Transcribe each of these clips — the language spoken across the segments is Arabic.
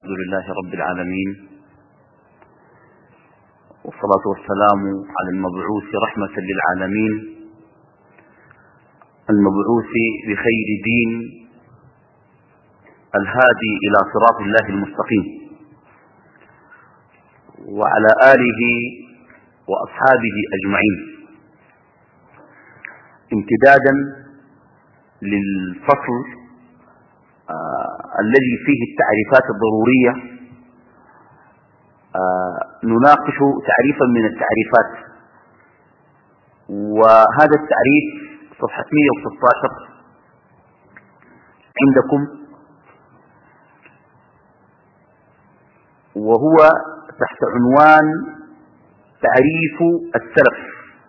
الحمد لله رب العالمين، والصلاة والسلام على المبعوث رحمة للعالمين، المبعوث بخير دين، الهادي إلى صراط الله المستقيم، وعلى آله وأصحابه أجمعين. امتدادا للفصل الذي فيه التعريفات الضرورية، نناقش تعريفا من التعريفات، وهذا التعريف صفحة 116 عندكم، وهو تحت عنوان تعريف السلف.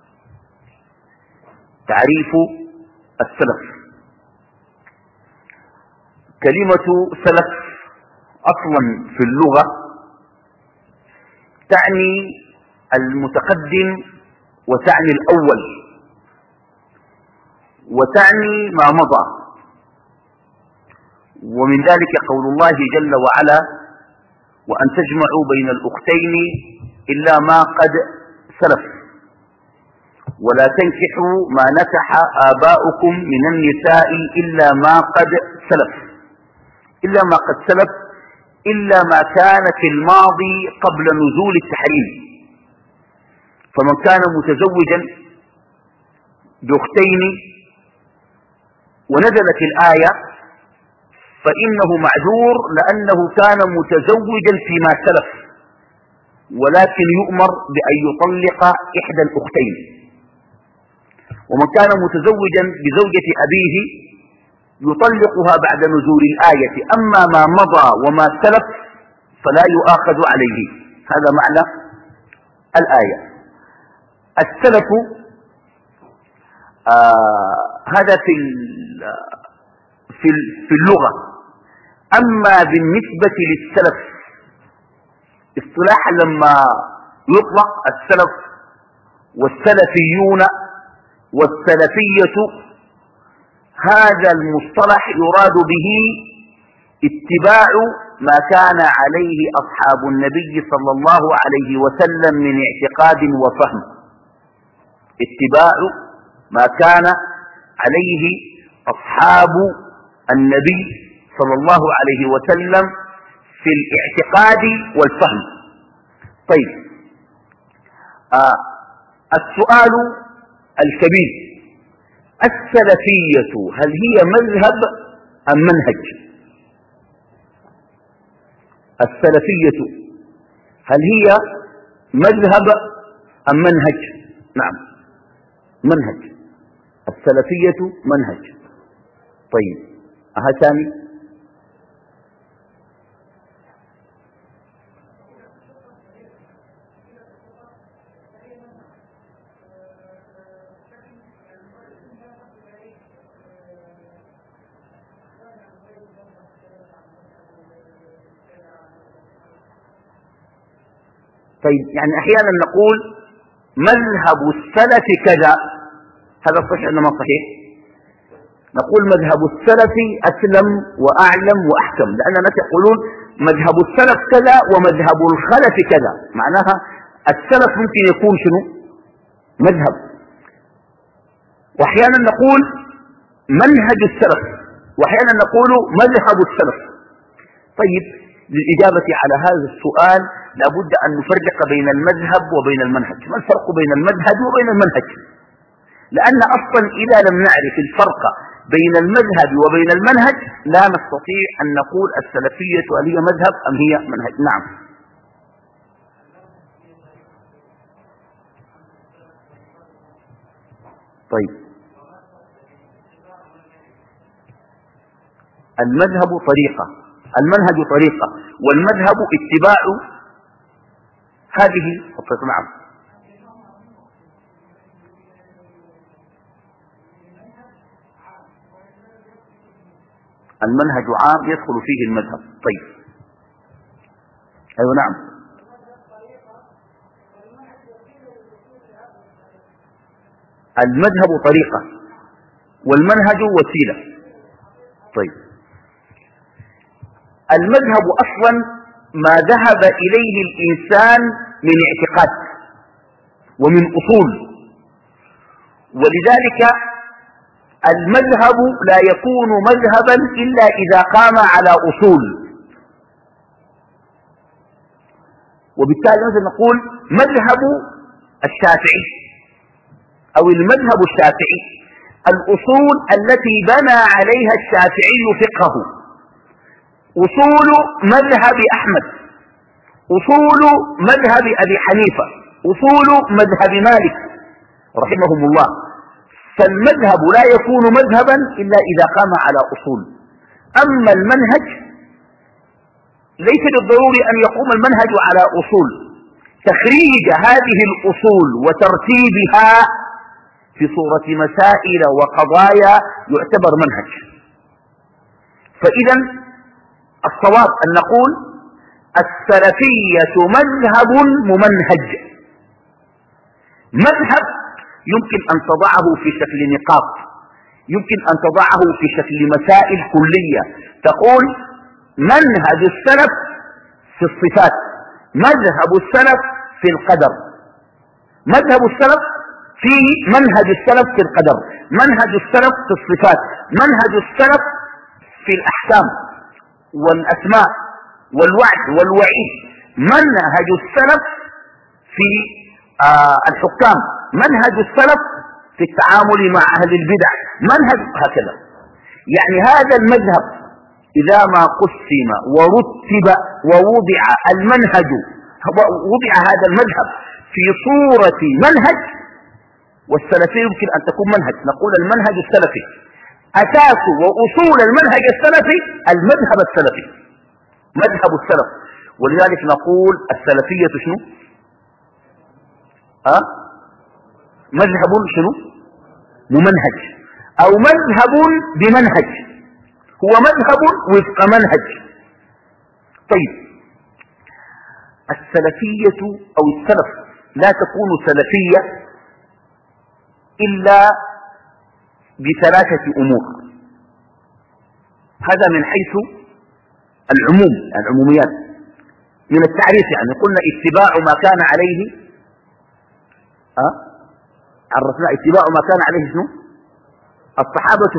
تعريف السلف. كلمة سلف أصلا في اللغة تعني المتقدم، وتعني الأول، وتعني ما مضى. ومن ذلك قول الله جل وعلا: وأن تجمعوا بين الأختين إلا ما قد سلف، ولا تنكحوا ما نكح آباؤكم من النساء إلا ما قد سلف. إلا ما قد سلف، إلا ما كان في الماضي قبل نزول التحريم. فمن كان متزوجا بأختين ونزلت الآية فإنه معذور، لأنه كان متزوجا فيما سلف، ولكن يؤمر بأن يطلق إحدى الأختين. ومن كان متزوجا بزوجة أبيه يطلقها بعد نزول الآية، أما ما مضى وما سلف فلا يؤاخذ عليه. هذا معنى الآية. السلف هذا في اللغة. أما بالنسبة للسلف اصطلاحا، لما يطلق السلف والسلفيون والسلفية، هذا المصطلح يراد به اتباع ما كان عليه أصحاب النبي صلى الله عليه وسلم من اعتقاد وفهم. اتباع ما كان عليه أصحاب النبي صلى الله عليه وسلم في الاعتقاد والفهم. طيب، السؤال الكبير: السلفية هل هي مذهب أم منهج؟ السلفية هل هي مذهب أم منهج؟ نعم، منهج. السلفية منهج. طيب، ثاني. طيب، يعني أحيانا نقول مذهب السلف كذا، هذا صحيح ولا ما صحيح؟ نقول مذهب السلف أسلم وأعلم وأحكم، لأن الناس يقولون مذهب السلف كذا ومذهب الخلف كذا. معناها السلف ممكن يكون شنو؟ مذهب. وأحيانا نقول منهج السلف، وأحيانا نقول مذهب السلف. طيب، للإجابة على هذا السؤال لابد أن نفرق بين المذهب وبين المنهج. ما الفرق بين المذهب وبين المنهج؟ لأن أصلا إذا لم نعرف الفرق بين المذهب وبين المنهج لا نستطيع أن نقول السلفية هل هي مذهب أم هي منهج. نعم. طيب، المذهب طريقة، المنهج طريقة، والمذهب اتباع هذه. نعم. المنهج عام يدخل فيه المذهب. طيب، أيوة، نعم. المذهب طريقة والمنهج وسيلة. طيب، المذهب أصلا ما ذهب إليه الإنسان من اعتقاد ومن أصول. ولذلك المذهب لا يكون مذهبا إلا إذا قام على أصول. وبالتالي مثلا نقول مذهب الشافعي أو المذهب الشافعي الأصول التي بنى عليها الشافعي فقهه، أصول مذهب أحمد، أصول مذهب أبي حنيفة، أصول مذهب مالك رحمهم الله. فالمذهب لا يكون مذهبا إلا إذا قام على أصول. أما المنهج ليس بالضروري أن يقوم المنهج على أصول، تخريج هذه الأصول وترتيبها في صورة مسائل وقضايا يعتبر منهج. فإذا الصواب أن نقول السلفية مذهب ممنهج. مذهب يمكن أن تضعه في شكل نقاط، يمكن أن تضعه في شكل مسائل كلية، تقول منهج السلف في الصفات، مذهب السلف في القدر، مذهب السلف في منهج السلف في القدر، منهج السلف في الصفات، منهج السلف في الأحكام والأسماء والوعد والوعيد، منهج السلف في الحكام، منهج السلف في التعامل مع أهل البدع، منهج هكذا. يعني هذا المذهب إذا ما قسم ورتب ووضع المنهج، وضع هذا المذهب في صورة منهج، والسلفي يمكن أن تكون منهج، نقول المنهج السلفي أساس وأصول المنهج السلفي المذهب السلفي، مذهب السلف. ولذلك نقول السلفية شنو؟ مذهب شنو؟ ممنهج، أو مذهب بمنهج، هو مذهب وفق منهج. طيب السلفية أو السلف لا تكون سلفية إلا بثلاثة أمور. هذا من حيث العموم، العموميات من التعريف. يعني قلنا اتباع ما كان عليه، عرفنا اتباع ما كان عليه شنو؟ الصحابة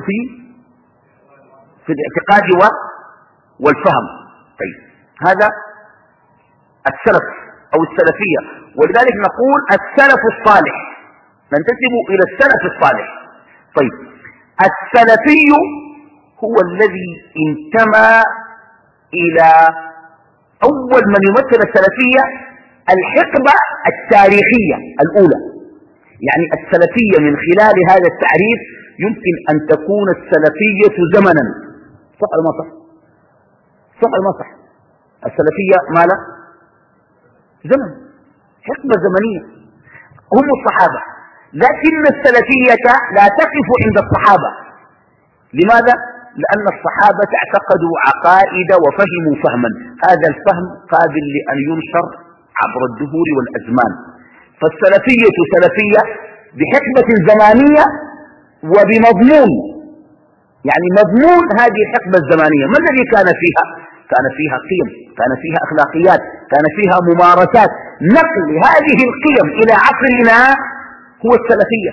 في الاعتقاد والفهم. طيب هذا السلف أو السلفية. ولذلك نقول السلف الصالح، ننتسب إلى السلف الصالح. طيب السلفي هو الذي انتمى إلى أول من يمثل السلفية الحقبة التاريخية الأولى. يعني السلفية من خلال هذا التعريف يمكن أن تكون السلفية زمنا. صح ولا ما صح؟ صح ولا ما صح؟ السلفية ما لا زمن، حقبة زمنية، هم الصحابة. لكن السلفية لا تقف عند الصحابة. لماذا؟ لأن الصحابة اعتقدوا عقائد وفهموا فهما، هذا الفهم قابل لأن ينشر عبر الدهور والأزمان. فالسلفية سلفية بحقبة زمانية وبمضمون، يعني مضمون هذه الحقبة الزمانية ما الذي كان فيها؟ كان فيها قيم، كان فيها أخلاقيات، كان فيها ممارسات. نقل هذه القيم إلى عصرنا هو السلفية،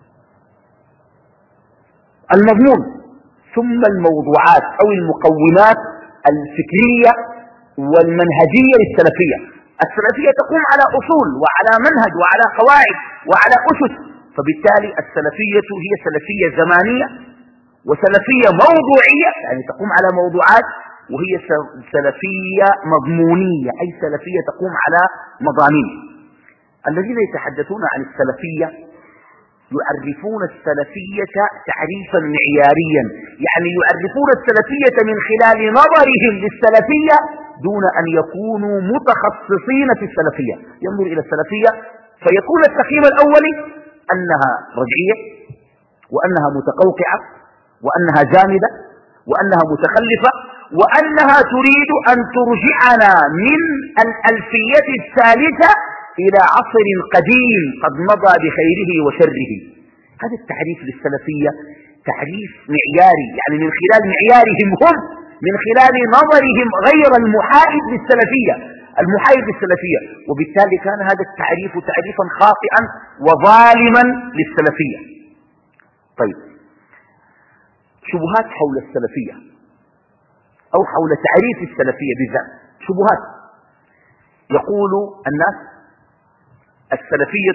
المضمون. ثم الموضوعات أو المقومات الفكرية والمنهجية للسلفية. السلفية تقوم على أصول وعلى منهج وعلى قواعد وعلى أسس. فبالتالي السلفية هي سلفية زمانية وسلفية موضوعية، يعني تقوم على موضوعات، وهي سلفية مضمونية، أي سلفية تقوم على مضامين. الذين يتحدثون عن السلفية يعرفون السلفية تعريفا معياريا، يعني يعرفون السلفية من خلال نظرهم للسلفية دون أن يكونوا متخصصين في السلفية. ينظر إلى السلفية فيكون التقييم الأولي أنها رجعية، وأنها متقوقعة، وأنها جامدة، وأنها متخلفة، وأنها تريد أن ترجعنا من الألفية الثالثة إلى عصر قديم قد مضى بخيره وشره. هذا التعريف للسلفية تعريف معياري، يعني من خلال معيارهم هم من خلال نظرهم غير المحايد للسلفية، المحايد للسلفية، وبالتالي كان هذا التعريف تعريفا خاطئا وظالما للسلفية. طيب، شبهات حول السلفية أو حول تعريف السلفية بالذات، شبهات. يقول الناس السلفية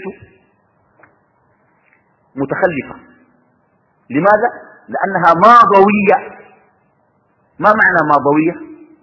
متخلفة. لماذا؟ لأنها ماضوية. ما معنى ماضوية؟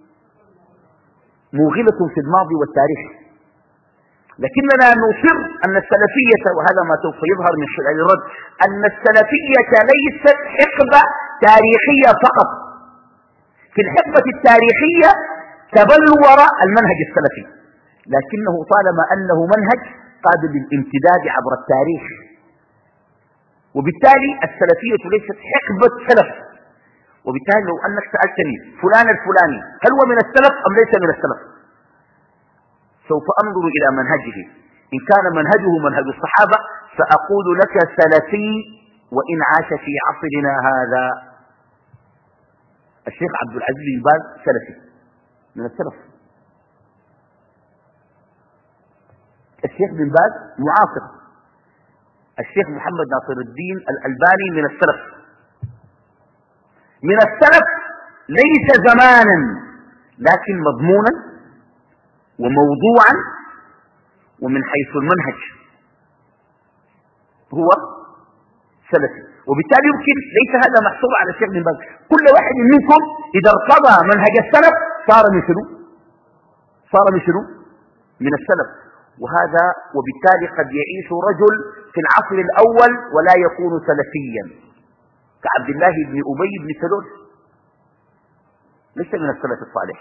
موغلة في الماضي والتاريخ. لكننا نصر أن السلفية، وهذا ما سوف يظهر من خلال الرد، أن السلفية ليست حقبة تاريخية فقط. في الحقبة التاريخية تبلور المنهج السلفي، لكنه طالما أنه منهج قابل للامتداد عبر التاريخ، وبالتالي السلفية ليست حقبة سلف. وبالتالي لو أنك سألتني فلان الفلاني هل هو من السلف أم ليس من السلف، سوف أنظر إلى منهجه. إن كان منهجه منهج الصحابة سأقول لك سلفي وإن عاش في عصرنا هذا. الشيخ عبد العزيز بن باز سلفي من السلف. الشيخ بن باز معاصر. الشيخ محمد ناصر الدين الألباني من السلف. من السلف ليس زمانا لكن مضمونا وموضوعا ومن حيث المنهج هو سلفي. وبالتالي يمكن ليس هذا محصور على الشيخ بن باز. كل واحد منكم إذا ارتضى منهج السلف صار من شنو؟ صار من شنو؟ من السلف. وهذا وبالتالي قد يعيش رجل في العصر الأول ولا يكون سلفيا، كعبد الله بن أبي بن سلول، ليس من السلف الصالح.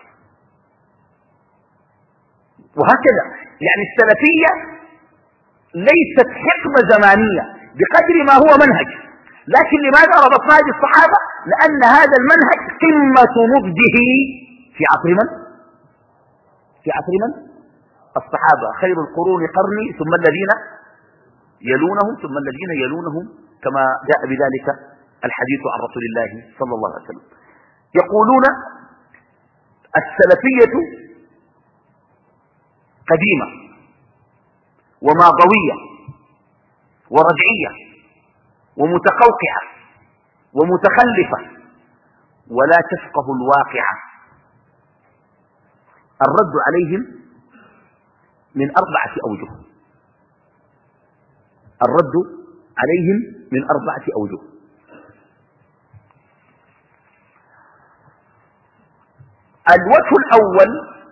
وهكذا يعني السلفية ليست حقبة زمانية بقدر ما هو منهج. لكن لماذا ربطناه بالصحابة؟ لأن هذا المنهج قمة نضجه في عصر من؟ في عصر من؟ الصحابة. خير القرون قرني ثم الذين يلونهم ثم الذين يلونهم، كما جاء بذلك الحديث عن رسول الله صلى الله عليه وسلم. يقولون السلفية قديمة وماضوية ورجعية ومتقوقعة ومتخلفة ولا تفقه الواقعة. الرد عليهم من 4 أوجه. الرد عليهم من 4 أوجه. الوجه الأول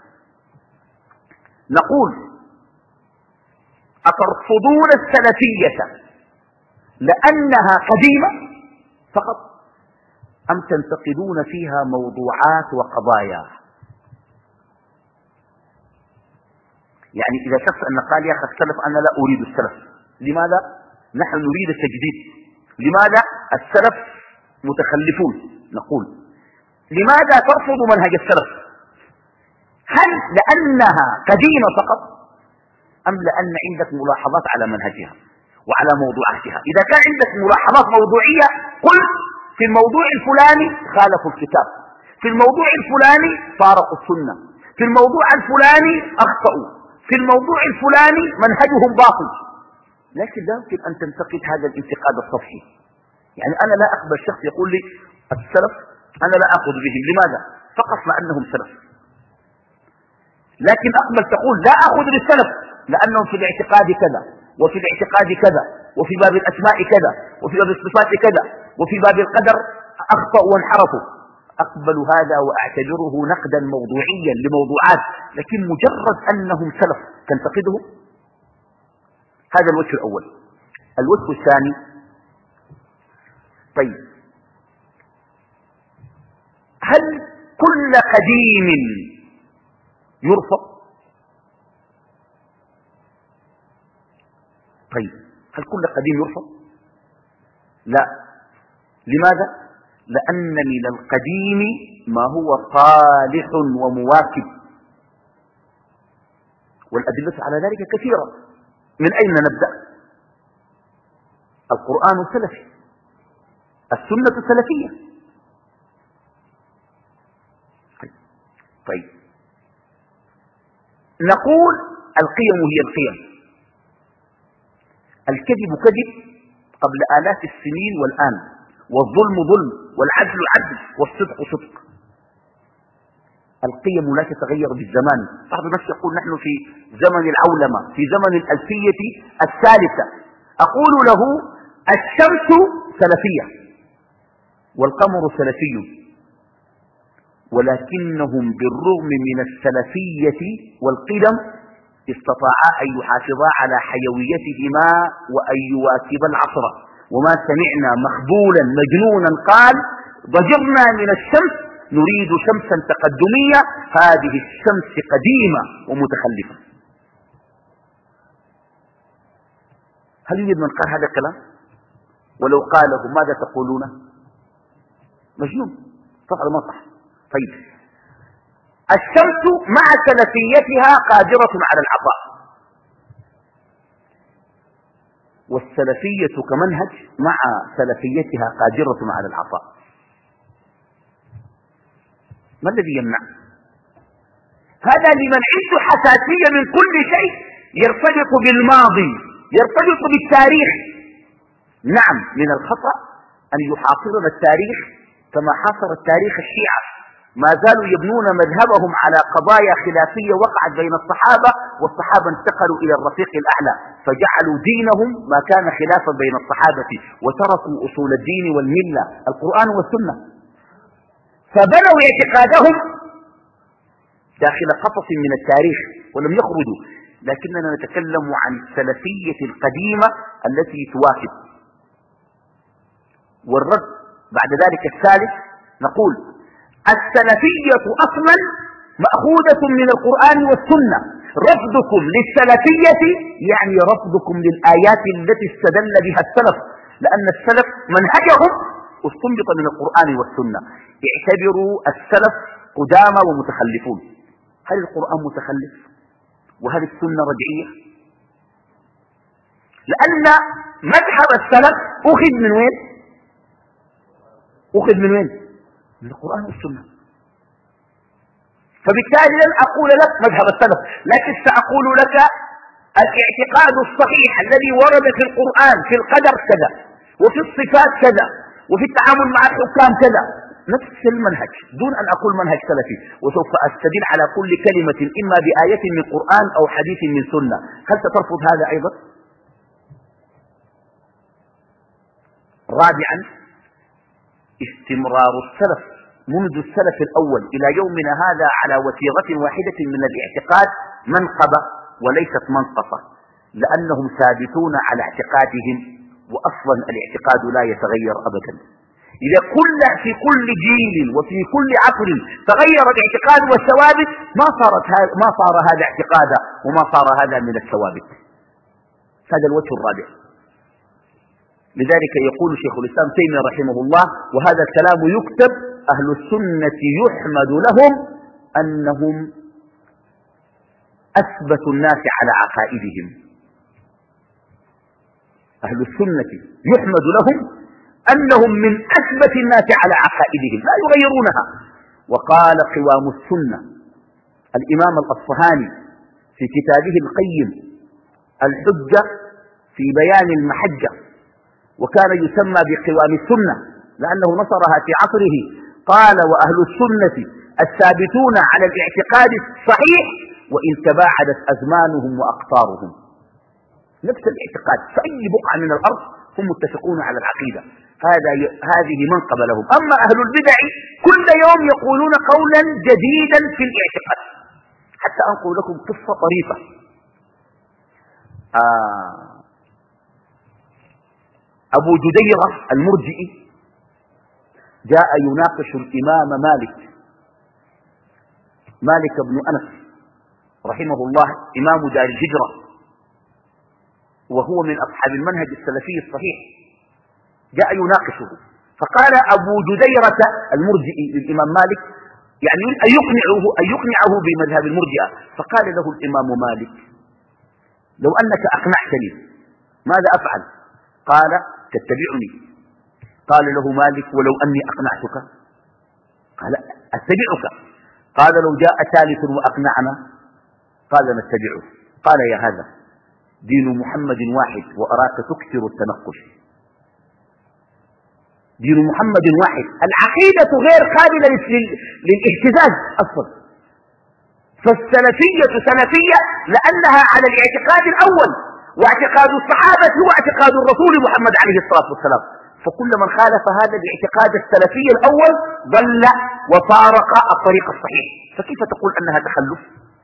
نقول أترفضون السلفية لأنها قديمة فقط أم تنتقدون فيها موضوعات وقضايا؟ يعني إذا شخص أن قال يا أخي السلف أنا لا أريد السلف، لماذا؟ نحن نريد التجديد. لماذا؟ السلف متخلفون. نقول لماذا ترفض منهج السلف؟ هل لأنها قديمة فقط أم لأن عندك ملاحظات على منهجها وعلى موضوعاتها؟ إذا كان عندك ملاحظات موضوعية قل في الموضوع الفلاني خالفوا الكتاب، في الموضوع الفلاني فارقوا السنة، في الموضوع الفلاني أخطأوا، في الموضوع الفلاني منهجهم باطل. لكن لا يمكن أن تنتقد هذا الانتقاد السطحي. يعني أنا لا أقبل شخص يقول لي السلف أنا لا أخذ بهم. لماذا؟ فقط لأنهم سلف. لكن أقبل تقول لا أخذ بالسلف لأنهم في الاعتقاد كذا وفي الاعتقاد كذا وفي باب الأسماء كذا وفي باب الصفات كذا وفي باب القدر أخطأوا وانحرفوا. أقبل هذا وأعتبره نقدا موضوعيا لموضوعات، لكن مجرد أنهم سلف تنتقدهم. هذا الوجه الأول. الوجه الثاني، طيب هل كل قديم يرفض؟ طيب هل كل قديم يرفض؟ لا. لماذا؟ لأن من القديم ما هو صالح ومواكب، والأدلة على ذلك كثيرة. من أين نبدأ؟ القرآن سلفي، السنة سلفية، طيب، نقول القيم هي القيم، الكذب كذب قبل آلاف السنين والآن، والظلم ظلم، والعدل عدل، والصدق صدق. القيم لا تتغير بالزمان. بعض الناس يقول نحن في زمن العولمة، في زمن الألفية الثالثة. أقول له الشمس سلفية والقمر سلفي، ولكنهم بالرغم من السلفية والقدم استطاعا أن يحافظا على حيويتهما وأن يواكبا العصر. وما سمعنا مخبولا مجنونا قال ضجرنا من الشمس نريد شمسا تقدمية، هذه الشمس قديمة ومتخلفة. هل يوجد من قال هذا الكلام؟ ولو قاله ماذا تقولون؟ مجنون. صح ولا ما صح؟ طيب، الشمس مع سلفيتها قادرة على العطاء، والسلفية كمنهج مع سلفيتها قادرة على العطاء. ما الذي يمنع؟ هذا لمن عنده حساسية من كل شيء يرتبط بالماضي، يرتبط بالتاريخ. نعم، من الخطأ أن يحاصرنا التاريخ كما حاصر التاريخ الشيعة. ما زالوا يبنون مذهبهم على قضايا خلافية وقعت بين الصحابة، والصحابة انتقلوا إلى الرفيق الأعلى فجعلوا دينهم ما كان خلافا بين الصحابة، وتركوا أصول الدين والملة القرآن والسنة، فبنوا اعتقادهم داخل قفص من التاريخ ولم يخرجوا. لكننا نتكلم عن السلفية القديمة التي تواكب. والرد بعد ذلك الثالث، نقول السلفية أصلا مأخوذة من القرآن والسنة. رفضكم للسلفية يعني رفضكم للآيات التي استدل بها السلف، لأن السلف منهجهم استنبط من القرآن والسنة. اعتبروا السلف قدامى ومتخلفون. هل القرآن متخلف؟ وهل السنة رجعية؟ لأن مذهب السلف أخذ من وين؟ أخذ من وين؟ من القرآن والسنة. فبالتالي لن أقول لك مذهب السلف، لكن سأقول لك الاعتقاد الصحيح الذي ورد في القرآن في القدر كذا، وفي الصفات كذا، وفي التعامل مع الحكام كذا، نفس المنهج دون أن أقول منهج سلفي. وسوف أستدل على كل كلمة إما بآية من القرآن أو حديث من سنة. هل سترفض هذا أيضا؟ رابعا، استمرار السلف منذ السلف الأول إلى يومنا هذا على وتيرة واحدة من الاعتقاد، منقبة وليست منقصة، لأنهم ثابتون على اعتقادهم، وأصلا الاعتقاد لا يتغير أبدا. إذا في كل جيل وفي كل عصر تغير الاعتقاد والثوابت ما صار هذا اعتقادا وما صار هذا من الثوابت. هذا الوجه الرابع. لذلك يقول شيخ الإسلام تيمية رحمه الله، وهذا الكلام يكتب: أهل السنة يحمد لهم أنهم أثبتوا الناس على عقائدهم. أهل السنة يحمد لهم أنهم من أثبت الناس على عقائدهم لا يغيرونها. وقال قوام السنة الإمام الأصفهاني في كتابه القيم الحجة في بيان المحجة، وكان يسمى بقوام السنة لأنه نصرها في عصره. قال: وأهل السنة الثابتون على الاعتقاد الصحيح وإن تباعدت أزمانهم وأقطارهم. نفس الاعتقاد في أي بقعة من الأرض هم متفقون على العقيدة. هذه منقبة لهم. أما أهل البدع كل يوم يقولون قولا جديدا في الاعتقاد. حتى أنقل لكم قصة طريفة. أبو جديرة المرجئي جاء يناقش الإمام مالك بن أنس رحمه الله، إمام دار الهجرة، وهو من أصحاب المنهج السلفي الصحيح. جاء يناقشه، فقال أبو جديرة المرجئي للإمام مالك، يعني أن يقنعه بمذهب المرجئة. فقال له الإمام مالك: لو أنك أقنعتني ماذا أفعل؟ قال: تتبعني. قال له مالك: ولو أني أقنعتك؟ قال: أتبعك. قال لو جاء ثالث وأقنعنا قال نتبعه. قال يا هذا دين محمد واحد وأراك تكثر التنقل. دين محمد واحد، العقيدة غير قابلة للاهتزاز أصلا. فالسلفية سلفية لأنها على الاعتقاد الأول، واعتقاد الصحابة هو اعتقاد الرسول محمد عليه الصلاة والسلام. فكل من خالف هذا الاعتقاد السلفي الأول ضل وفارق الطريق الصحيح. فكيف تقول أنها تخلف؟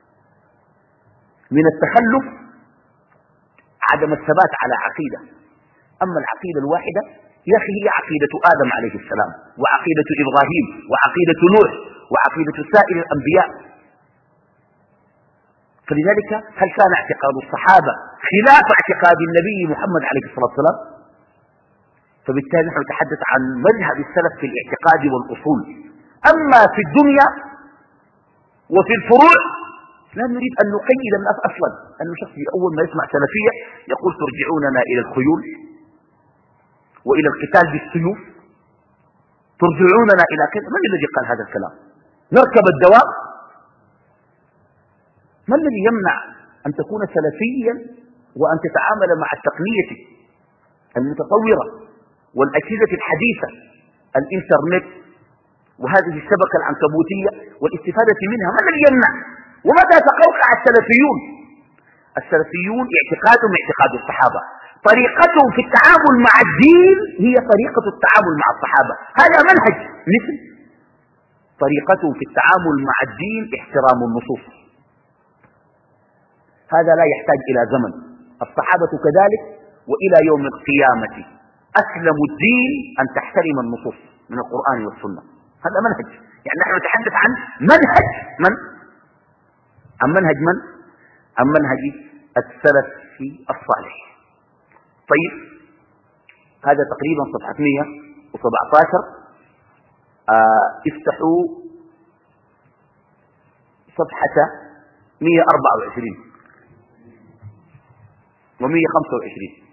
من التخلف عدم الثبات على عقيدة. أما العقيدة الواحدة يا أخي هي عقيدة آدم عليه السلام، وعقيدة إبراهيم، وعقيدة نوح، وعقيدة سائر الأنبياء. فلذلك هل كان اعتقاد الصحابة خلاف اعتقاد النبي محمد عليه الصلاة والسلام؟ فبالتالي نحن نتحدث عن مذهب السلف في الاعتقاد والأصول. أما في الدنيا وفي الفروع لا نريد أن نقيد الناس أصلا. أنه شخص أول ما يسمع سلفية يقول ترجعوننا إلى الخيول وإلى القتال بالسيوف، ترجعوننا إلى كذا. من الذي قال هذا الكلام؟ نركب الدواب. ما الذي يمنع أن تكون سلفيا وأن تتعامل مع التقنية المتطورة والأجهزة الحديثة، الإنترنت وهذه الشبكة العنكبوتية والاستفادة منها؟ ما الذي يمنع؟ ومتى تقوقع السلفيون؟ السلفيون اعتقادهم اعتقاد الصحابة، طريقتهم في التعامل مع الدين هي طريقة التعامل مع الصحابة. هذا منهج. مثل طريقتهم في التعامل مع الدين احترام النصوص، هذا لا يحتاج إلى زمن. الصحابة كذلك، وإلى يوم القيامة أسلم الدين أن تحترم النصوص من القرآن والسنة. هذا منهج. يعني نحن نتحدث عن منهج من؟ عن منهج من؟ عن منهج السلف الصالح. طيب هذا تقريبا صفحة 117. افتحوا صفحة 124 و125.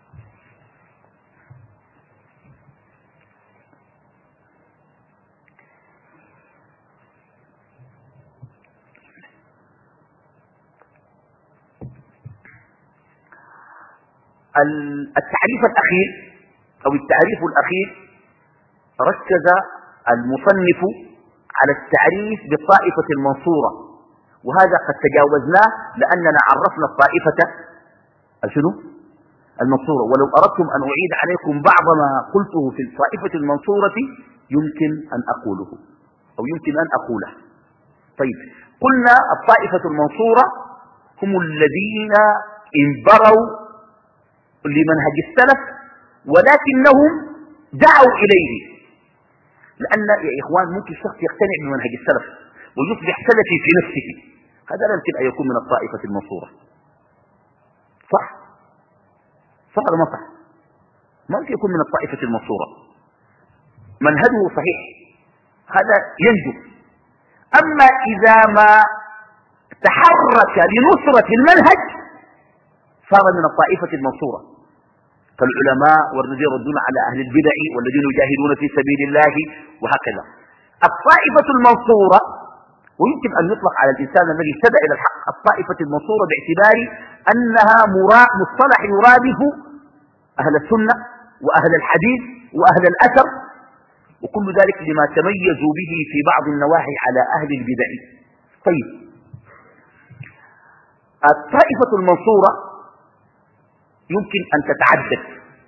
التعريف الأخير أو التعريف الأخير ركز المصنف على التعريف بالطائفة المنصورة، وهذا قد تجاوزناه لأننا عرفنا الطائفة المنصورة. ولو أردتم أن أعيد عليكم بعض ما قلته في الطائفة المنصورة يمكن أن أقوله أو يمكن أن أقوله. طيب قلنا الطائفة المنصورة هم الذين انبروا لمنهج السلف ولكنهم دعوا إليه. لأن يا إخوان ممكن شخص يقتنع بمنهج السلف ويصبح سلفي في نفسه، هذا لا يمكن أن يكون من الطائفة المنصورة. صح ولا ما صح؟ ما يمكن يكون من الطائفة المنصورة. منهجه صحيح هذا ينجو. أما إذا ما تحرك لنصرة المنهج صار من الطائفة المنصورة، فالعلماء والذين يردون على أهل البدع والذين يجاهدون في سبيل الله وهكذا. الطائفة المنصورة، ويمكن أن يطلق على الإنسان الذي اهتدى إلى الحق الطائفة المنصورة باعتبار أنها مصطلح يرادف أهل السنة وأهل الحديث وأهل الأثر وكل ذلك لما تميزوا به في بعض النواحي على أهل البدع. طيب الطائفة المنصورة يمكن أن تتعدد.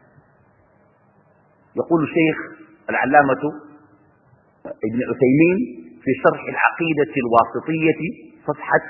يقول الشيخ العلامة ابن عثيمين في شرح العقيدة الواسطية صفحة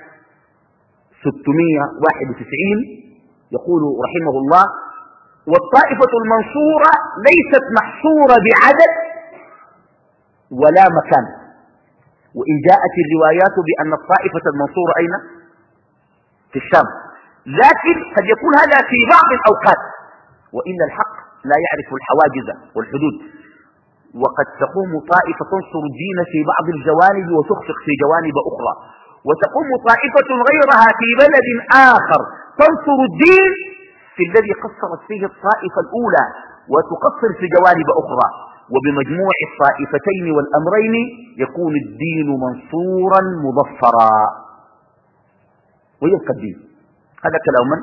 691 يقول رحمه الله: والطائفة المنصورة ليست محصورة بعدد ولا مكان، وإن جاءت الروايات بأن الطائفة المنصورة أين؟ في الشام، لكن قد يكون هذا في بعض الأوقات، وإن الحق لا يعرف الحواجز والحدود، وقد تقوم طائفة تنصر الدين في بعض الجوانب وتخفق في جوانب أخرى، وتقوم طائفة غيرها في بلد آخر تنصر الدين في الذي قصرت فيه الطائفة الأولى وتقصر في جوانب أخرى. وبمجموع الطائفتين والأمرين يكون الدين منصورا مظفرا ويبقى الدين. هذا كلام من؟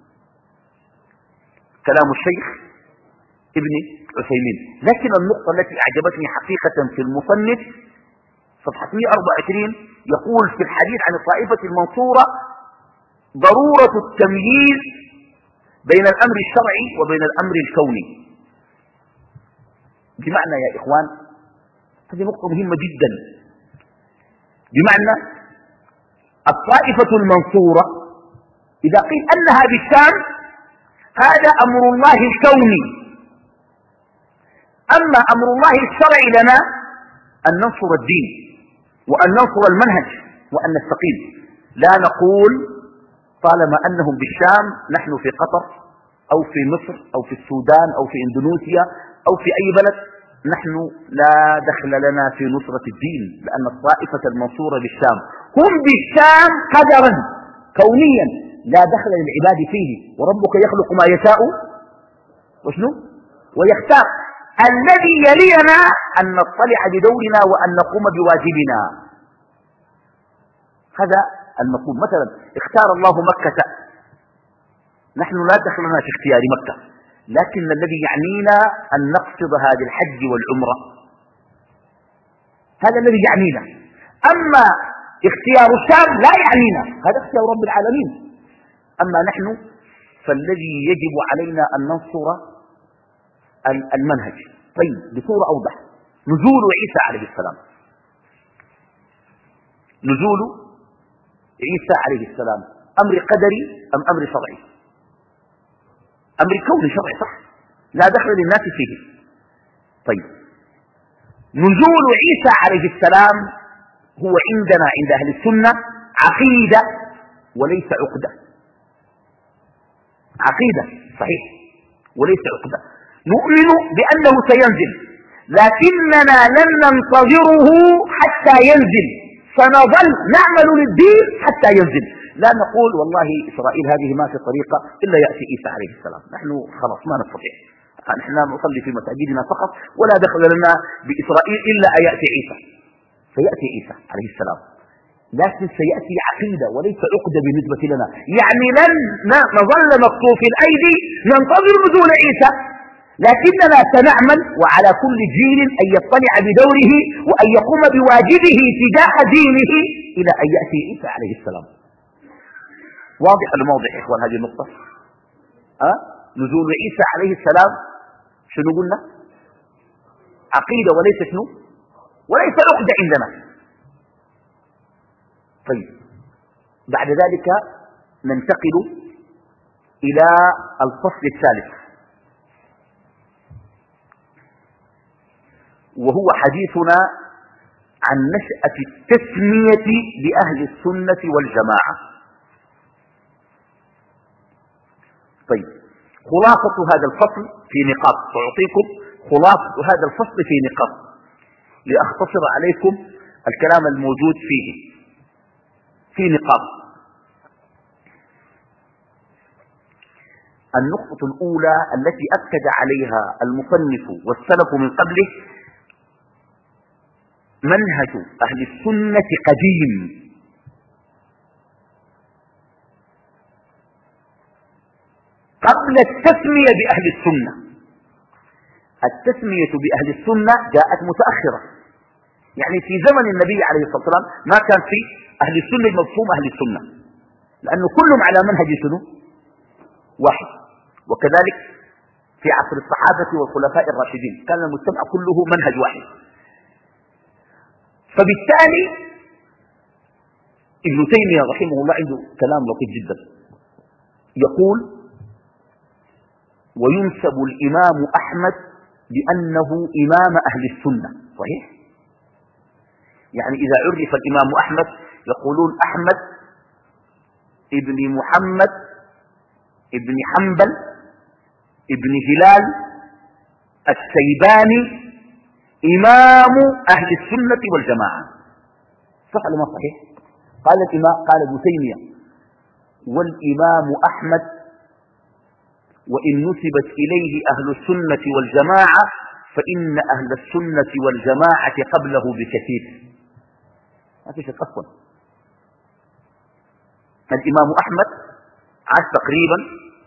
كلام الشيخ ابن عثيمين. لكن النقطة التي أعجبتني حقيقة في المصنف صفحة 124 يقول في الحديث عن الطائفة المنصورة ضرورة التمييز بين الأمر الشرعي وبين الأمر الكوني. بمعنى يا إخوان هذه نقطة مهمة جدا. بمعنى الطائفة المنصورة إذا قيل أنها بالشام هذا أمر الله الكوني. أما أمر الله الشرعي لنا أن ننصر الدين وأن ننصر المنهج وأن نستقيم. لا نقول طالما أنهم بالشام نحن في قطر أو في مصر أو في السودان أو في إندونيسيا أو في أي بلد نحن لا دخل لنا في نصرة الدين، لأن الطائفة المنصورة بالشام هم بالشام قدرا كونيا لا دخل للعباد فيه، وربك يخلق ما يشاء وشنو ويختار. الذي يلينا أن نطلع بدورنا وأن نقوم بواجبنا. هذا المطلوب. مثلا اختار الله مكة، نحن لا دخل لنا في اختيار مكة، لكن الذي يعنينا أن نقصد هذا الحج والعمرة، هذا الذي يعنينا. أما اختيار الشام لا يعنينا، هذا اختيار رب العالمين. أما نحن فالذي يجب علينا أن ننصر المنهج. طيب بصورة أوضح، نزول عيسى عليه السلام، نزول عيسى عليه السلام أمر قدري أم أمر شرعي؟ أمر كوني شرعي صح، لا دخل للناس فيه. طيب نزول عيسى عليه السلام هو عندنا عند أهل السنة عقيدة وليس عقدة. عقيدة صحيح وليس عقدة. نؤمن بأنه سينزل، لكننا لن ننتظره حتى ينزل، سنظل نعمل للدين حتى ينزل. لا نقول والله إسرائيل هذه ما في طريقة إلا يأتي عيسى عليه السلام، نحن خلاص ما نستطيع، نحن نصلي في مساجدنا فقط ولا دخل لنا بإسرائيل إلا أن يأتي عيسى. فيأتي عيسى عليه السلام، لكن سيأتي عقيدة وليس عقدة بالنسبة لنا. يعني لن نظل مكتوف الأيدي ننتظر نزول عيسى، لكننا سنعمل وعلى كل جيل أن يطلع بدوره وأن يقوم بواجبه تجاه دينه إلى أن يأتي عيسى عليه السلام. واضح الموضع يا إخوان هذه النقطة؟ نزول عيسى عليه السلام شنو قلنا؟ عقيدة وليس شنو؟ وليس عقدة عندنا. طيب بعد ذلك ننتقل إلى الفصل الثالث، وهو حديثنا عن نشأة التسمية بأهل السنة والجماعة. طيب خلاصة هذا الفصل في نقاط، سأعطيكم خلاصة هذا الفصل في نقاط لأختصر عليكم الكلام الموجود فيه في نقاط. النقطة الأولى التي أكد عليها المصنف والسلف من قبله: منهج أهل السنة قديم، قبل التسمية بأهل السنة. التسمية بأهل السنة جاءت متأخرة، يعني في زمن النبي عليه الصلاة والسلام ما كان في أهل السنة مفهوم أهل السنة، لأنه كلهم على منهج شنو؟ واحد. وكذلك في عصر الصحابة والخلفاء الراشدين كان المجتمع كله منهج واحد. فبالتالي ابن تيمية رحمه الله عنده كلام لطيف جدا، يقول: وينسب الإمام أحمد بأنه إمام أهل السنة. صحيح؟ يعني إذا عرف الإمام أحمد يقولون أحمد ابن محمد ابن حنبل ابن هلال الشيباني إمام أهل السنة والجماعة. صح ولا ما صحيح؟ قال ابن تيمية: والإمام أحمد وإن نسبت إليه أهل السنة والجماعة فإن أهل السنة والجماعة قبله بكثير. ما في شك أصلا. الإمام أحمد عاش تقريبا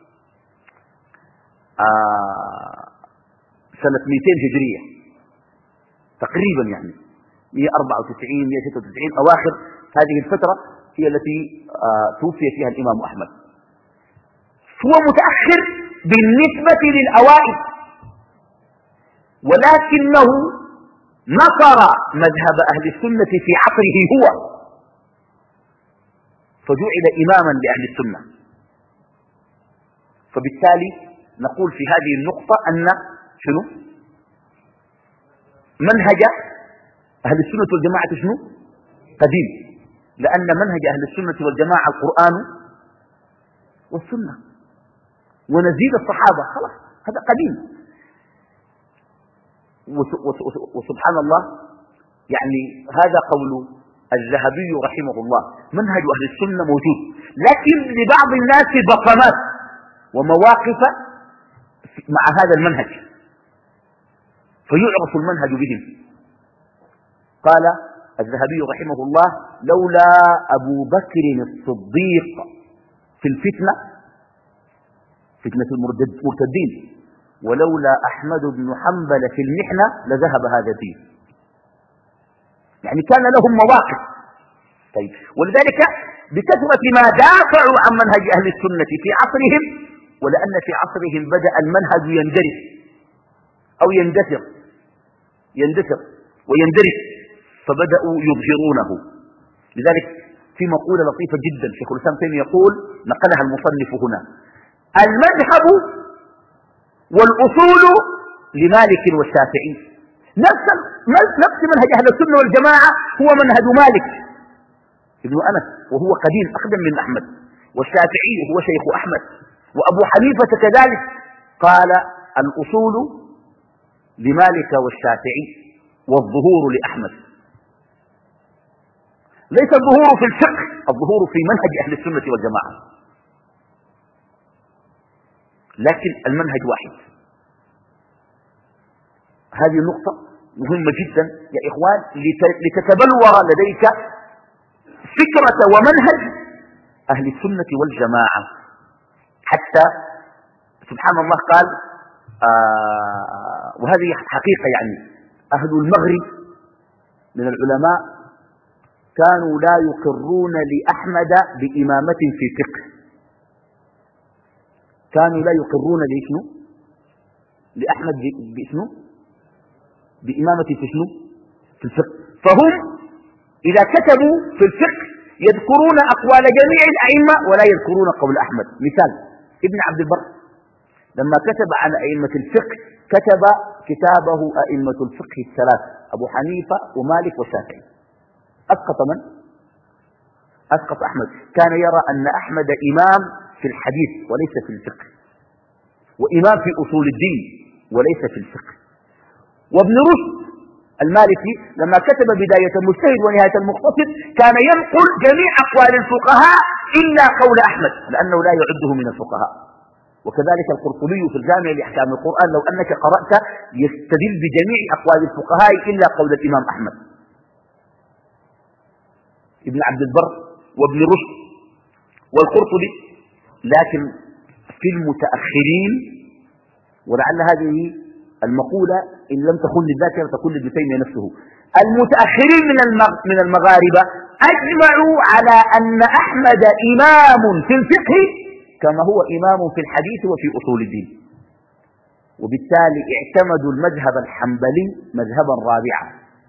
سنة 200 هجرية تقريبا، يعني 194 196 أواخر هذه الفترة هي التي توفي فيها الإمام أحمد. هو متأخر بالنسبة للأوائل، ولكنه نصر مذهب أهل السنة في عصره هو، فجعل إماما لأهل السنة. فبالتالي نقول في هذه النقطة أن شنو منهج أهل السنة والجماعة شنو قديم، لأن منهج أهل السنة والجماعة القرآن والسنة ونزيد الصحابة، خلاص هذا قديم. وسبحان الله، يعني هذا قول الذهبي رحمه الله، منهج أهل السنة موجود، لكن لبعض الناس بصمات ومواقف مع هذا المنهج فيعرف المنهج بهم. قال الذهبي رحمه الله: لولا أبو بكر الصديق في الفتنة، فتنة المرتدين، ولولا أحمد بن حنبل في المحنة لذهب هذا الدين. يعني كان لهم مواقف. طيب، ولذلك بكثرة ما دافعوا عن منهج أهل السنة في عصرهم، ولأن في عصرهم بدأ المنهج يندرس أو يندثر ويندرس، فبدأوا يظهرونه. لذلك في مقولة لطيفة جدا شيخ الإسلام تيمية يقول، نقلها المصنف هنا: المذهب والأصول لمالك والشافعي. نفس منهج أهل السنة والجماعة هو منهج مالك ابن أنس، وهو قديم أقدم من أحمد، والشافعي هو شيخ أحمد، وأبو حنيفة كذلك. قال: الأصول لمالك والشافعي والظهور لأحمد. ليس الظهور في الفقه، الظهور في منهج أهل السنة والجماعة، لكن المنهج واحد. هذه النقطة مهمة جدا يا إخوان، لتتبلور لديك فكرة ومنهج أهل السنة والجماعة. حتى سبحان الله قال وهذه حقيقة، يعني أهل المغرب من العلماء كانوا لا يقرون لأحمد بإمامة في فقه، كانوا لا يقرون لإشنو لأحمد بإشنو بإمامة في شنو في الفقه. فهم إذا كتبوا في الفقه يذكرون أقوال جميع الأئمة ولا يذكرون قول أحمد. مثال: ابن عبد البر لما كتب عن أئمة الفقه كتب كتابه أئمة الفقه الثلاث: أبو حنيفة ومالك والشافعي. أسقط من؟ أسقط أحمد. كان يرى أن أحمد إمام في الحديث وليس في الفقه، وإمام في أصول الدين وليس في الفقه. وابن رشد المالكي لما كتب بداية المجتهد ونهاية المقتصد كان ينقل جميع أقوال الفقهاء إلا قول أحمد، لأنه لا يعده من الفقهاء. وكذلك القرطبي في الجامع لأحكام القرآن لو أنك قرأت يستدل بجميع أقوال الفقهاء إلا قول الإمام أحمد. ابن عبد البر وابن رشد والقرطبي. لكن في المتأخرين، ولعل هذه المقولة إن لم تكن للذاكرة تكون لابن تيمية نفسه، المتأخرين من المغاربة أجمعوا على أن أحمد إمام في الفقه كما هو إمام في الحديث وفي أصول الدين، وبالتالي اعتمدوا المذهب الحنبلي مذهبا رابعا.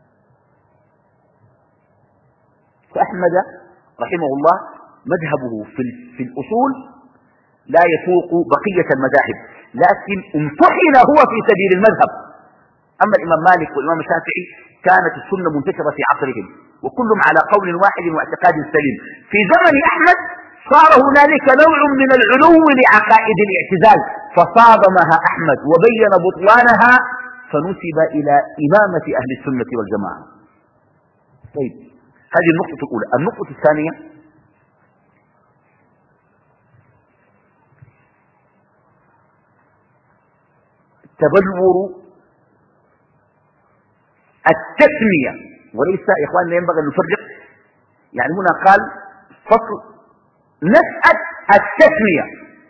فأحمد رحمه الله مذهبه في الأصول لا يفوق بقية المذاهب، لكن امتحن هو في سبيل المذهب. أما الإمام مالك والإمام الشافعي كانت السنة منتشرة في عصرهم، وكلهم على قول واحد واعتقاد سليم. في زمن أحمد صار هنالك نوع من العلو لعقائد الاعتزال، فصادمها أحمد وبين بطلانها، فنسب إلى إمامة أهل السنة والجماعة. طيب، هذه النقطة الأولى. النقطة الثانية: تبلور التسمية، وليس يا إخواننا ينبغي أن نفرق. يعني هنا قال فصل نشأة التسمية،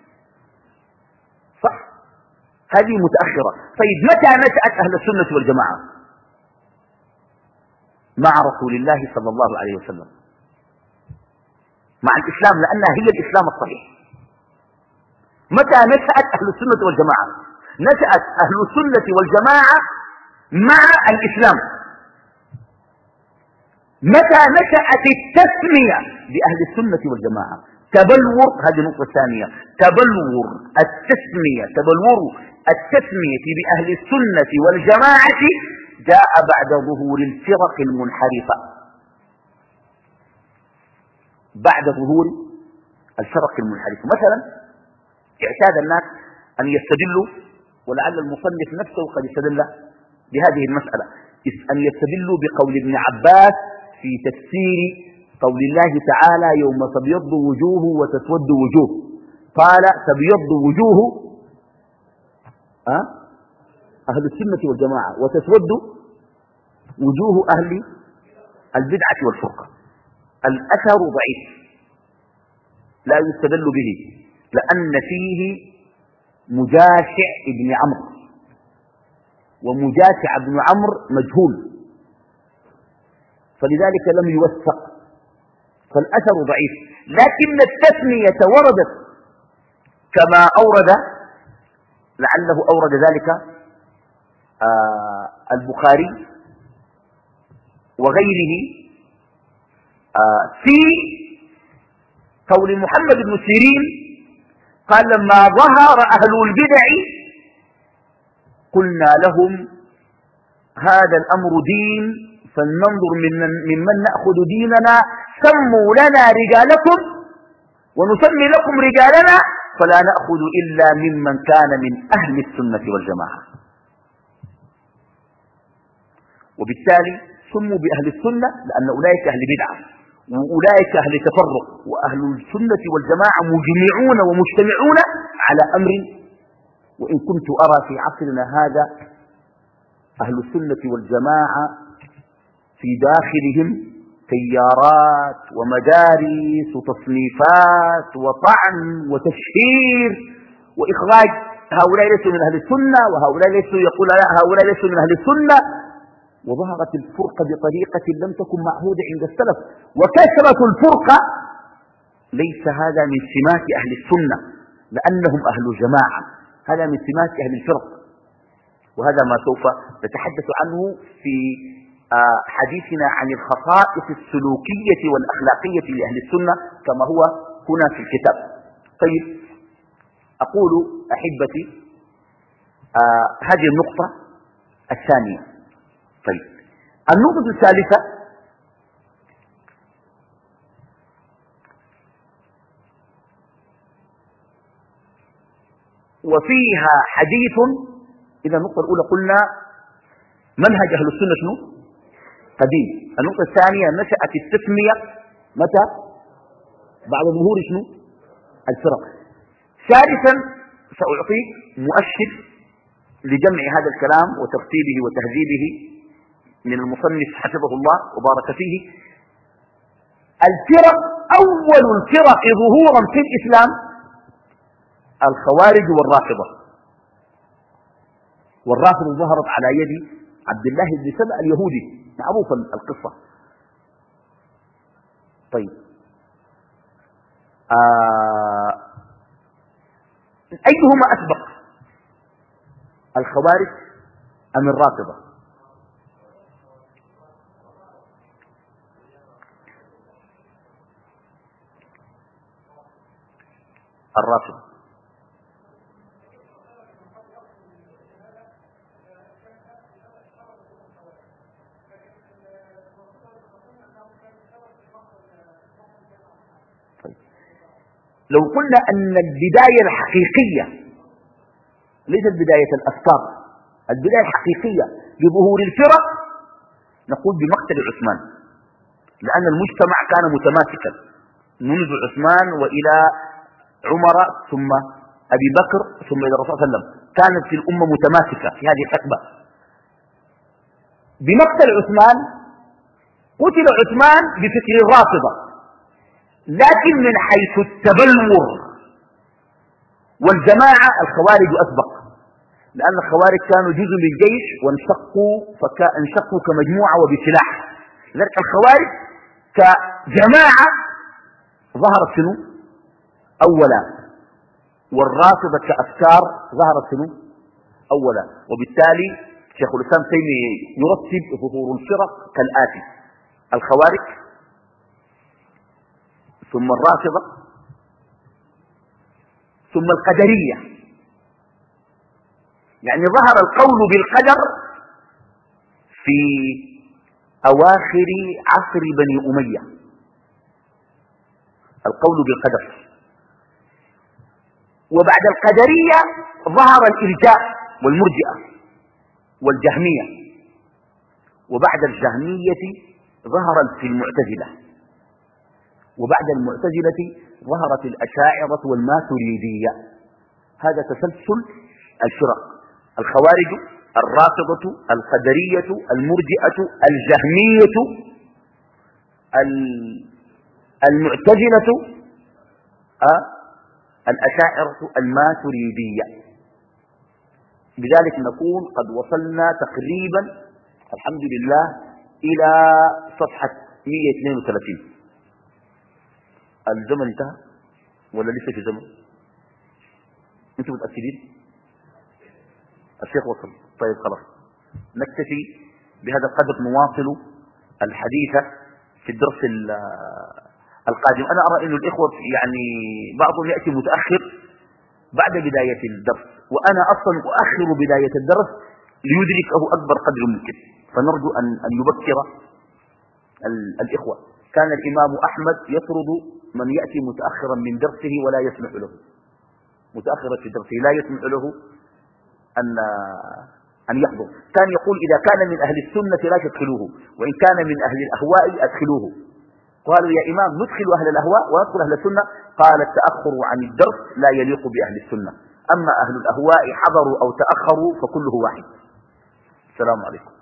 صح؟ هذه متأخرة. طيب متى نشأت أهل السنة والجماعة؟ مع رسول الله صلى الله عليه وسلم، مع الإسلام، لأنها هي الإسلام الصحيح. متى نشأت أهل السنة والجماعة؟ نشأت أهل السنة والجماعة مع الإسلام. متى نشأت التسمية بأهل السنة والجماعة؟ تبلور، هذه النقطة الثانية، تبلور التسمية، تبلور التسمية بأهل السنة والجماعة جاء بعد ظهور الفرق المنحرفة، بعد ظهور الفرق المنحرفة. مثلا اعتاد الناس أن يستدلوا، ولعل المصنف نفسه قد استدل بهذه المسألة، أن يستدلوا بقول ابن عباس في تفسير قول الله تعالى يوم تبيض وجوه وتسود وجوه، قال تبيض وجوه أهل السنة والجماعة وتسود وجوه أهل البدعة والفرقة. الأثر ضعيف لا يستدل به، لأن فيه مجاشع ابن عمرو، ومجاشع ابن عمرو مجهول، فلذلك لم يوثق، فالأثر ضعيف. لكن التسمية وردت كما أورد، لعله أورد ذلك البخاري وغيره في قول محمد بن سيرين، قال لما ظهر أهل البدع قلنا لهم هذا الأمر دين فلننظر ممن نأخذ ديننا، سموا لنا رجالكم ونسمي لكم رجالنا، فلا نأخذ إلا ممن كان من أهل السنة والجماعة. وبالتالي سموا بأهل السنة لأن أولئك أهل بدعة وأولئك أهل تفرق، وأهل السنة والجماعة مجمعون ومجتمعون على أمر. وإن كنت أرى في عصرنا هذا أهل السنة والجماعة في داخلهم تيارات ومدارس وتصنيفات وطعن وتشهير وإخراج، هؤلاء ليسوا من أهل السنة وهؤلاء ليسوا، يقول لا هؤلاء ليسوا من أهل السنة، وظهرت الفرقة بطريقة لم تكن معهودة عند السلف. وكثرة الفرقة ليس هذا من سمات أهل السنة لأنهم أهل جماعة، هذا من سمات أهل الفرق. وهذا ما سوف نتحدث عنه في حديثنا عن الخصائص السلوكية والأخلاقية لأهل السنة كما هو هنا في الكتاب. طيب، أقول أحبتي هذه النقطة الثانية. طيب، النقطة الثالثة وفيها حديث. إذا النقطة الأولى قلنا منهج أهل السنة شنو؟ قديم. النقطة الثانية نشأت التسمية متى؟ بعد ظهور شنو؟ الفرق. ثالثا سأعطيك مؤشر لجمع هذا الكلام وترتيبه وتهذيبه من المصنف حفظه الله وبارك فيه. الفرق، أول الفرق ظهورا في الإسلام الخوارج والرافضة. والرافضة ظهرت على يد عبد الله بن سبأ اليهودي، معروف القصة. طيب، أيهما أسبق، الخوارج أم الرافضة؟ الرافضة. لو قلنا أن البداية الحقيقية ليست بداية الأفكار، البداية الحقيقية لظهور الفرق نقول بمقتل عثمان، لأن المجتمع كان متماسكا منذ عثمان وإلى عمر ثم أبي بكر ثم إلى الرسول صلى الله عليه وسلم، كانت في الأمة متماسكة في هذه الحقبة. بمقتل عثمان قتل عثمان بفكر الرافضة، لكن من حيث التبلور والجماعة الخوارج أسبق، لأن الخوارج كانوا جزء من الجيش وانشقوا كمجموعة وبسلاح. لذلك الخوارج كجماعة ظهرت شنو أولا، والرافضة كأفكار ظهرت شنو أولا. وبالتالي شيخ الإسلام تيمية يرتب ظهور الفرق كالآتي: الخوارج، ثم الرافضة، ثم القدرية. يعني ظهر القول بالقدر في أواخر عصر بني أمية، القول بالقدر. وبعد القدرية ظهر الإرجاء والمرجئة والجهمية، وبعد الجهمية ظهرت في المعتزلة، وبعد المعتزلة ظهرت الأشاعرة والماتريدية. هذا تسلسل الفرق: الخوارج، الرافضة، القدرية، المرجئة، الجهمية، المعتزلة، الأشاعرة، الماتريدية. بذلك نكون قد وصلنا تقريبا الحمد لله إلى صفحة 132. الزمن انتهى ولا لسه في زمن؟ انتم متأكدين؟ الشيخ وصل. طيب خلاص نكتفي بهذا القدر، نواصل الحديث في الدرس القادم. أنا أرى أن الإخوة يعني بعضهم يأتي متأخر بعد بداية الدرس، وأنا أصلا أؤخر بداية الدرس ليدركه أكبر قدر ممكن، فنرجو أن يبكر الإخوة. كان الإمام أحمد يطرد من يأتي متأخرا من درسه ولا يسمح له، متأخرا في درسه لا يسمح له أن يحضر. كان يقول: إذا كان من أهل السنة لا تدخلوه، وإن كان من أهل الأهواء أدخلوه. قالوا: يا إمام ندخل أهل الأهواء وندخل أهل السنة؟ قال: التأخر عن الدرس لا يليق بأهل السنة، أما أهل الأهواء حضروا أو تأخروا فكله واحد. السلام عليكم.